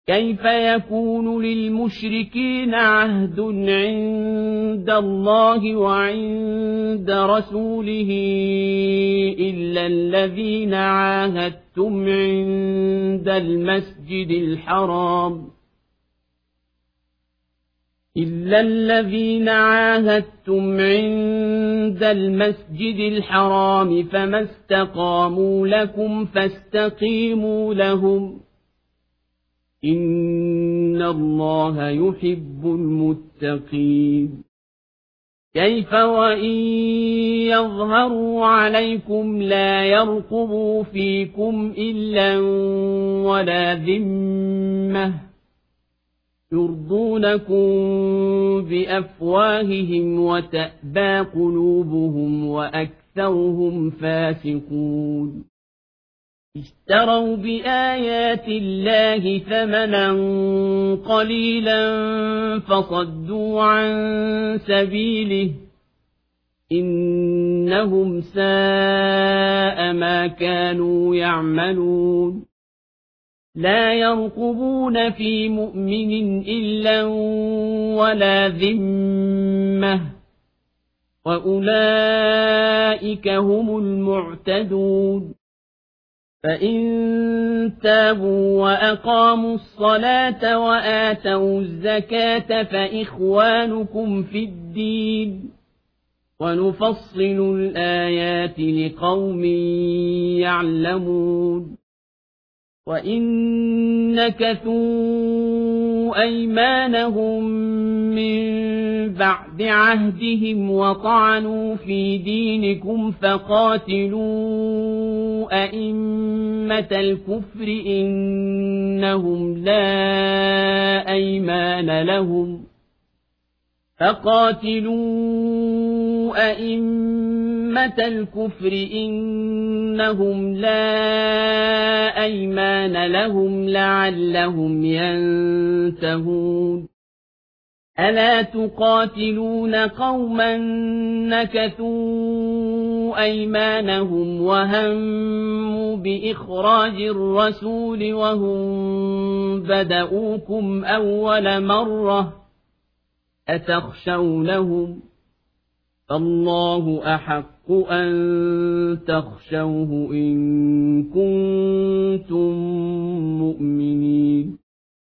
كيف يكون للمشركين عهد عند الله وعند رسوله إلا الذين عاهدتم عند المسجد الحرام فما استقاموا لكم فاستقيموا لهم إن الله يحب المتقين كيف وإن يظهروا عليكم لا يرقبوا فيكم إلا ولا ذمة يرضونكم بأفواههم وتأبى قلوبهم وأكثرهم فاسقون اشتروا بآيات الله ثمنا قليلا فصدوا عن سبيله إنهم ساء ما كانوا يعملون لا يرقبون في مؤمن إلا ولا ذمة وأولئك هم المعتدون فإن تابوا وأقاموا الصلاة وآتوا الزكاة فإخوانكم في الدين ونفصل الآيات لقوم يعلمون وإن نكثوا أيمانهم من بعد عهدهم وطعنوا في دينكم فقاتلوا أئمة الكفر إنهم لا أيمان لهم لعلهم ينتهون ألا تقاتلون قوما نكثوا أيمانهم وهموا بإخراج الرسول وهم بدؤوكم أول مرة أتخشونهم فالله أحق أن تخشوه إن كنتم مؤمنين